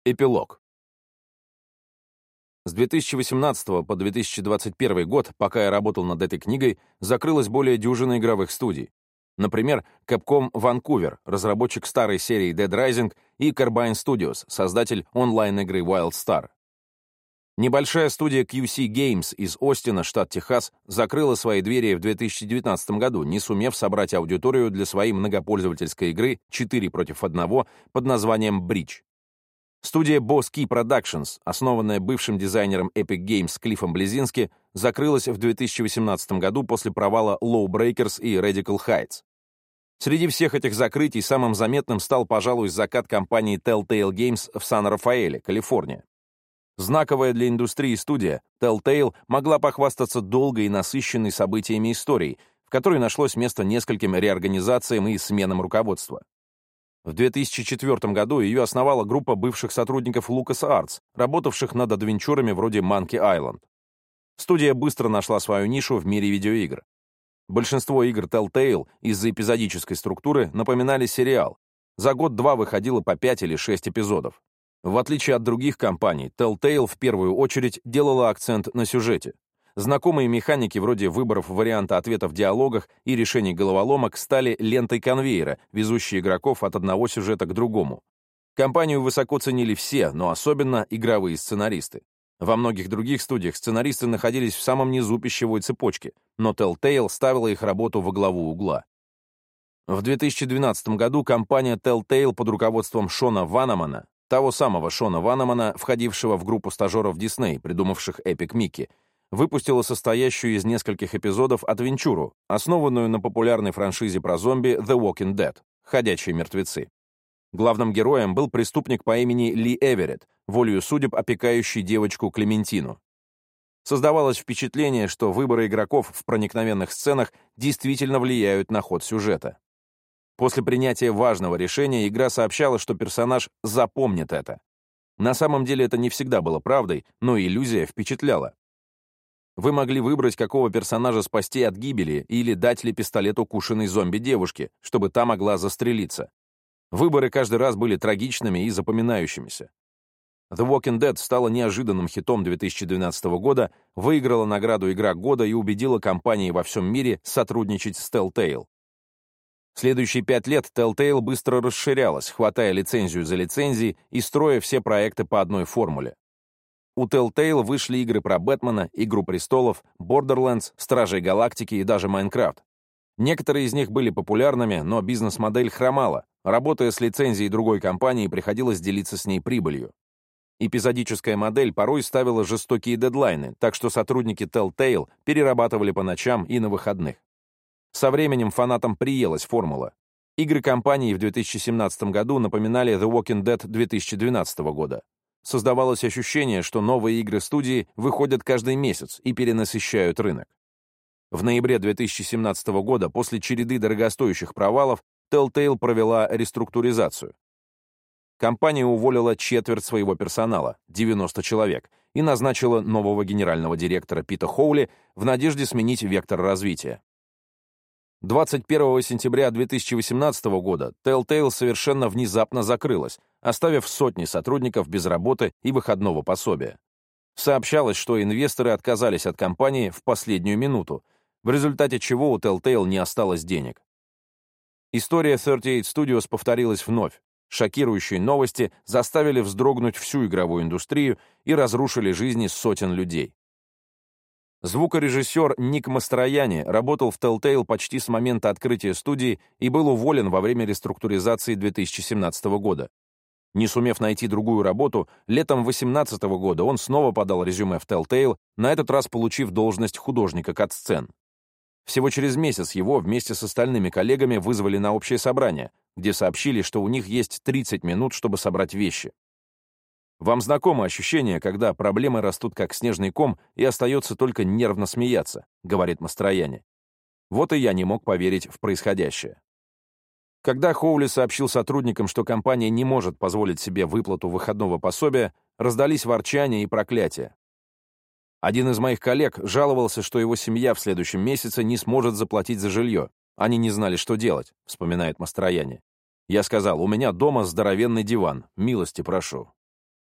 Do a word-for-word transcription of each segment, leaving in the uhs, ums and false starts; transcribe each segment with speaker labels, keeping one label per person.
Speaker 1: Эпилог. С две тысячи восемнадцатого по две тысячи двадцать первый год, пока я работал над этой книгой, закрылось более дюжины игровых студий. Например, Capcom Vancouver, разработчик старой серии Dead Rising, и Carbine Studios, создатель онлайн-игры Wild Star. Небольшая студия кью си Games из Остина, штат Техас, закрыла свои двери в две тысячи девятнадцатом году, не сумев собрать аудиторию для своей многопользовательской игры четыре против одного под названием Bridge. Студия Boss Key Productions, основанная бывшим дизайнером Epic Games Клиффом Близински, закрылась в две тысячи восемнадцатом году после провала Lawbreakers и Radical Heights. Среди всех этих закрытий самым заметным стал, пожалуй, закат компании Telltale Games в Сан-Рафаэле, Калифорния. Знаковая для индустрии студия, Telltale могла похвастаться долгой и насыщенной событиями историей, в которой нашлось место нескольким реорганизациям и сменам руководства. В две тысячи четвёртом году ее основала группа бывших сотрудников LucasArts, работавших над адвенчурами вроде Monkey Island. Студия быстро нашла свою нишу в мире видеоигр. Большинство игр Telltale из-за эпизодической структуры напоминали сериал. За год-два выходило по пять или шесть эпизодов. В отличие от других компаний, Telltale в первую очередь делала акцент на сюжете. Знакомые механики вроде выборов варианта ответа в диалогах и решений головоломок стали лентой конвейера, везущей игроков от одного сюжета к другому. Компанию высоко ценили все, но особенно игровые сценаристы. Во многих других студиях сценаристы находились в самом низу пищевой цепочки, но Telltale ставила их работу во главу угла. В две тысячи двенадцатом году компания Telltale под руководством Шона Ваннамана, того самого Шона Ваннамана, входившего в группу стажеров Disney, придумавших Epic Mickey, выпустила состоящую из нескольких эпизодов адвенчуру, основанную на популярной франшизе про зомби The Walking Dead — «Ходячие мертвецы». Главным героем был преступник по имени Ли Эверетт, волею судеб опекающий девочку Клементину. Создавалось впечатление, что выборы игроков в проникновенных сценах действительно влияют на ход сюжета. После принятия важного решения игра сообщала, что персонаж запомнит это. На самом деле это не всегда было правдой, но иллюзия впечатляла. Вы могли выбрать, какого персонажа спасти от гибели или дать ли пистолет укушенной зомби-девушке, чтобы та могла застрелиться. Выборы каждый раз были трагичными и запоминающимися. The Walking Dead стала неожиданным хитом две тысячи двенадцатого года, выиграла награду «Игра года» и убедила компании во всем мире сотрудничать с Telltale. Следующие пять лет Telltale быстро расширялась, хватая лицензию за лицензией и строя все проекты по одной формуле. У Telltale вышли игры про Бэтмена, Игру престолов, Borderlands, Стражей Галактики и даже Майнкрафт. Некоторые из них были популярными, но бизнес-модель хромала. Работая с лицензией другой компании, приходилось делиться с ней прибылью. Эпизодическая модель порой ставила жестокие дедлайны, так что сотрудники Telltale перерабатывали по ночам и на выходных. Со временем фанатам приелась формула. Игры компании в две тысячи семнадцатом году напоминали The Walking Dead две тысячи двенадцатого года. Создавалось ощущение, что новые игры студии выходят каждый месяц и перенасыщают рынок. В ноябре две тысячи семнадцатого года, после череды дорогостоящих провалов, Telltale провела реструктуризацию. Компания уволила четверть своего персонала, девяносто человек, и назначила нового генерального директора Пита Хоули в надежде сменить вектор развития. двадцать первого сентября две тысячи восемнадцатого года Telltale совершенно внезапно закрылась, оставив сотни сотрудников без работы и выходного пособия. Сообщалось, что инвесторы отказались от компании в последнюю минуту, в результате чего у Telltale не осталось денег. История тридцать восемь Studios повторилась вновь. Шокирующие новости заставили вздрогнуть всю игровую индустрию и разрушили жизни сотен людей. Звукорежиссер Ник Мастрояни работал в Telltale почти с момента открытия студии и был уволен во время реструктуризации две тысячи семнадцатого года. Не сумев найти другую работу, летом две тысячи восемнадцатого года он снова подал резюме в Telltale, на этот раз получив должность художника кат-сцен. Всего через месяц его вместе с остальными коллегами вызвали на общее собрание, где сообщили, что у них есть тридцать минут, чтобы собрать вещи. Вам знакомо ощущение, когда проблемы растут как снежный ком и остается только нервно смеяться, говорит Мастрояни. Вот и я не мог поверить в происходящее. Когда Хоули сообщил сотрудникам, что компания не может позволить себе выплату выходного пособия, раздались ворчания и проклятия. Один из моих коллег жаловался, что его семья в следующем месяце не сможет заплатить за жилье. Они не знали, что делать, вспоминает Мастрояни. Я сказал, у меня дома здоровенный диван, милости прошу.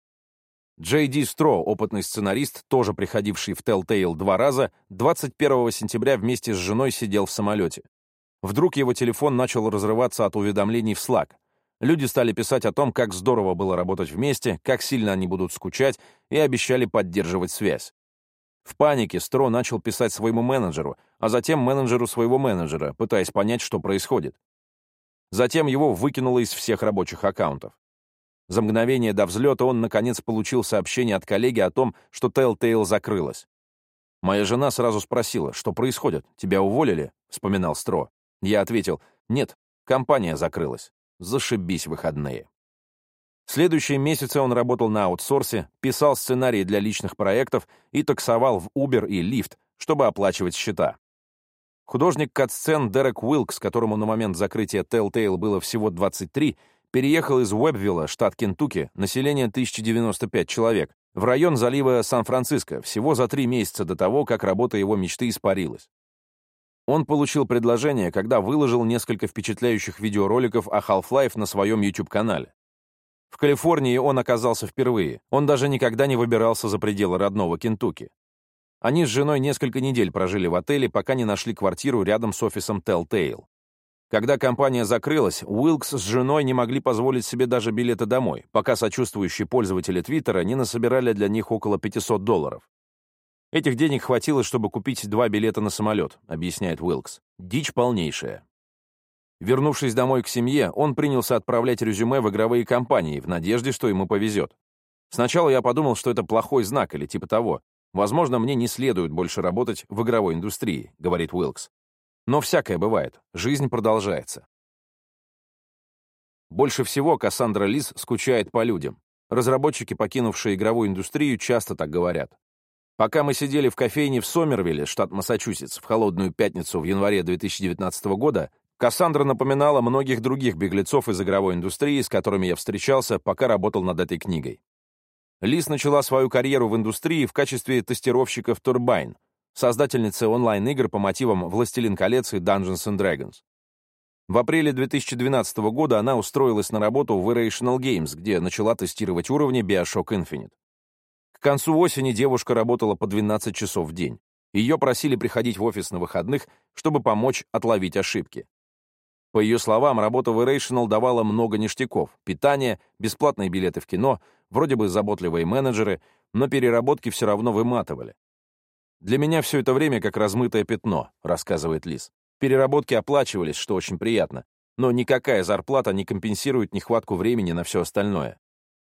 Speaker 1: Джей Ди Стро, опытный сценарист, тоже приходивший в Telltale два раза, двадцать первого сентября вместе с женой сидел в самолете. Вдруг его телефон начал разрываться от уведомлений в Slack. Люди стали писать о том, как здорово было работать вместе, как сильно они будут скучать, и обещали поддерживать связь. В панике Стро начал писать своему менеджеру, а затем менеджеру своего менеджера, пытаясь понять, что происходит. Затем его выкинуло из всех рабочих аккаунтов. За мгновение до взлета он, наконец, получил сообщение от коллеги о том, что Telltale закрылась. «Моя жена сразу спросила, что происходит, тебя уволили?» — вспоминал Стро. Я ответил, «Нет, компания закрылась. Зашибись выходные». Следующие месяцы он работал на аутсорсе, писал сценарии для личных проектов и таксовал в Uber и Lyft, чтобы оплачивать счета. Художник кат-сцен Дерек Уилкс, которому на момент закрытия Telltale было всего двадцать три, переехал из Уэбвилла, штат Кентукки, население тысяча девяносто пять человек, в район залива Сан-Франциско всего за три месяца до того, как работа его мечты испарилась. Он получил предложение, когда выложил несколько впечатляющих видеороликов о Half-Life на своем YouTube-канале. В Калифорнии он оказался впервые, он даже никогда не выбирался за пределы родного Кентукки. Они с женой несколько недель прожили в отеле, пока не нашли квартиру рядом с офисом Telltale. Когда компания закрылась, Уилкс с женой не могли позволить себе даже билеты домой, пока сочувствующие пользователи Твиттера не насобирали для них около пятьсот долларов. Этих денег хватило, чтобы купить два билета на самолет, объясняет Уилкс. Дичь полнейшая. Вернувшись домой к семье, он принялся отправлять резюме в игровые компании в надежде, что ему повезет. Сначала я подумал, что это плохой знак или типа того. Возможно, мне не следует больше работать в игровой индустрии, говорит Уилкс. Но всякое бывает, жизнь продолжается. Больше всего Кассандра Лис скучает по людям. Разработчики, покинувшие игровую индустрию, часто так говорят. Пока мы сидели в кофейне в Сомервилле, штат Массачусетс, в холодную пятницу в январе две тысячи девятнадцатого года, Кассандра напоминала многих других беглецов из игровой индустрии, с которыми я встречался, пока работал над этой книгой. Лис начала свою карьеру в индустрии в качестве тестировщика в Turbine, создательницы онлайн-игр по мотивам «Властелин колец» и Dungeons and Dragons. В апреле две тысячи двенадцатого года она устроилась на работу в Irrational Games, где начала тестировать уровни BioShock Infinite. К концу осени девушка работала по двенадцать часов в день. Ее просили приходить в офис на выходных, чтобы помочь отловить ошибки. По ее словам, работа в Irrational давала много ништяков: питание, бесплатные билеты в кино, вроде бы заботливые менеджеры, но переработки все равно выматывали. «Для меня все это время как размытое пятно», — рассказывает Лис. «Переработки оплачивались, что очень приятно, но никакая зарплата не компенсирует нехватку времени на все остальное».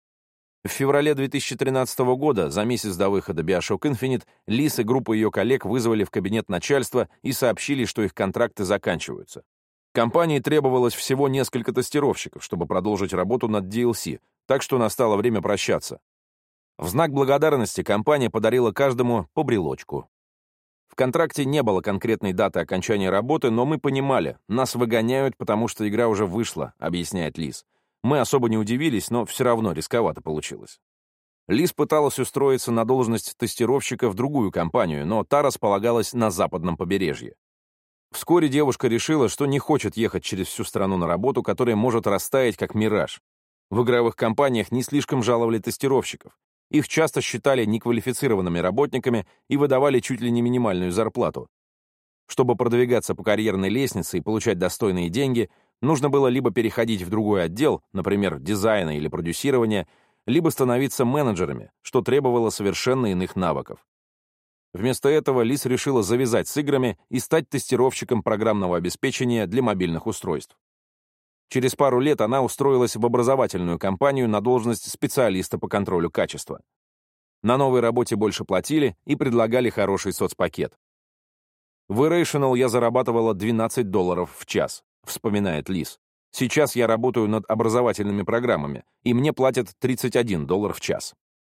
Speaker 1: В феврале две тысячи тринадцатого года, за месяц до выхода BioShock Infinite, Лис и группа ее коллег вызвали в кабинет начальства и сообщили, что их контракты заканчиваются. Компании требовалось всего несколько тестировщиков, чтобы продолжить работу над ди эл си, так что настало время прощаться. В знак благодарности компания подарила каждому по брелочку. В контракте не было конкретной даты окончания работы, но мы понимали, нас выгоняют, потому что игра уже вышла, объясняет Лис. Мы особо не удивились, но все равно рисковато получилось. Лис пыталась устроиться на должность тестировщика в другую компанию, но та располагалась на западном побережье. Вскоре девушка решила, что не хочет ехать через всю страну на работу, которая может растаять как мираж. В игровых компаниях не слишком жаловали тестировщиков. Их часто считали неквалифицированными работниками и выдавали чуть ли не минимальную зарплату. Чтобы продвигаться по карьерной лестнице и получать достойные деньги, нужно было либо переходить в другой отдел, например, дизайна или продюсирования, либо становиться менеджерами, что требовало совершенно иных навыков. Вместо этого Лис решила завязать с играми и стать тестировщиком программного обеспечения для мобильных устройств. Через пару лет она устроилась в образовательную компанию на должность специалиста по контролю качества. На новой работе больше платили и предлагали хороший соцпакет. В Irrational я зарабатывала двенадцать долларов в час, вспоминает Лис. Сейчас я работаю над образовательными программами, и мне платят тридцать один доллар в час.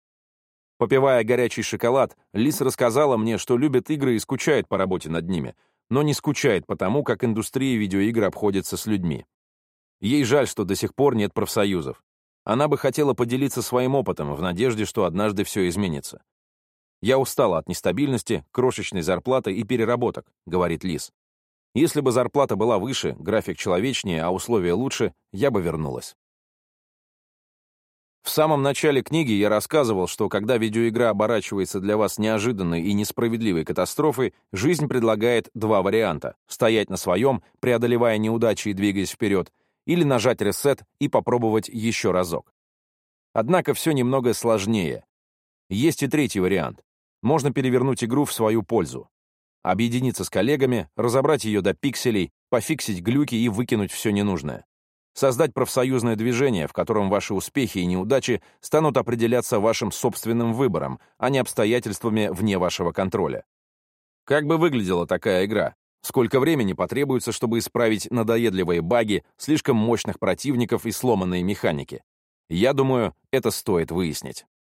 Speaker 1: Попивая горячий шоколад, Лис рассказала мне, что любит игры и скучает по работе над ними, но не скучает по тому, как индустрия видеоигр обходится с людьми. Ей жаль, что до сих пор нет профсоюзов. Она бы хотела поделиться своим опытом в надежде, что однажды все изменится. «Я устала от нестабильности, крошечной зарплаты и переработок», — говорит Лис. «Если бы зарплата была выше, график человечнее, а условия лучше, я бы вернулась». В самом начале книги я рассказывал, что когда видеоигра оборачивается для вас неожиданной и несправедливой катастрофой, жизнь предлагает два варианта: стоять на своем, преодолевая неудачи и двигаясь вперед, или нажать ресет и попробовать еще разок. Однако все немного сложнее. Есть и третий вариант. Можно перевернуть игру в свою пользу. Объединиться с коллегами, разобрать ее до пикселей, пофиксить глюки и выкинуть все ненужное. Создать профсоюзное движение, в котором ваши успехи и неудачи станут определяться вашим собственным выбором, а не обстоятельствами вне вашего контроля. Как бы выглядела такая игра? Сколько времени потребуется, чтобы исправить надоедливые баги, слишком мощных противников и сломанные механики? Я думаю, это стоит выяснить.